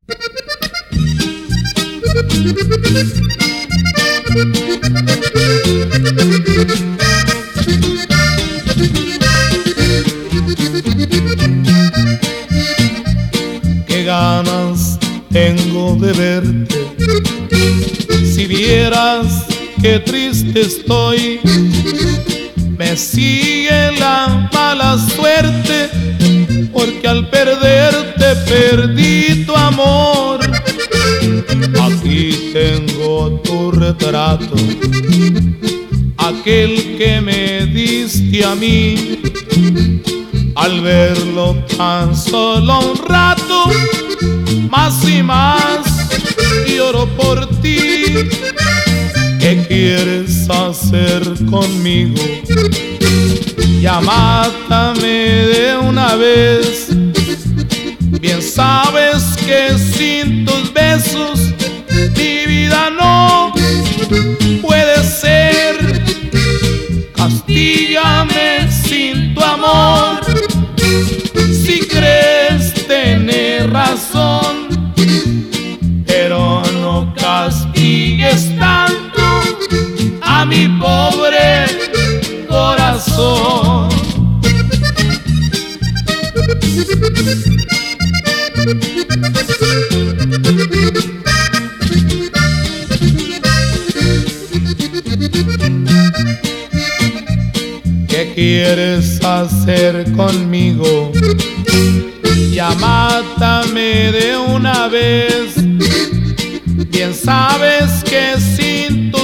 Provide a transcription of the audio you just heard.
Qué ganas tengo de verte, si vieras qué triste estoy. Me sigue la mala suerte, porque al perderte perdí tu amor. Aquí tengo tu retrato, aquel que me diste a mí. Al verlo tan solo un rato, más y más lloro por ti. ¿Qué quieres hacer conmigo? Ya mátame de una vez. Bien sabes que sin tus besos mi vida no puede ser. Castígame sin tu amor, si crees tener razón, pero no castigues tanto a mi pobre corazón. ¿Qué quieres hacer conmigo? Ya mátame de una vez. Bien sabes que sin tu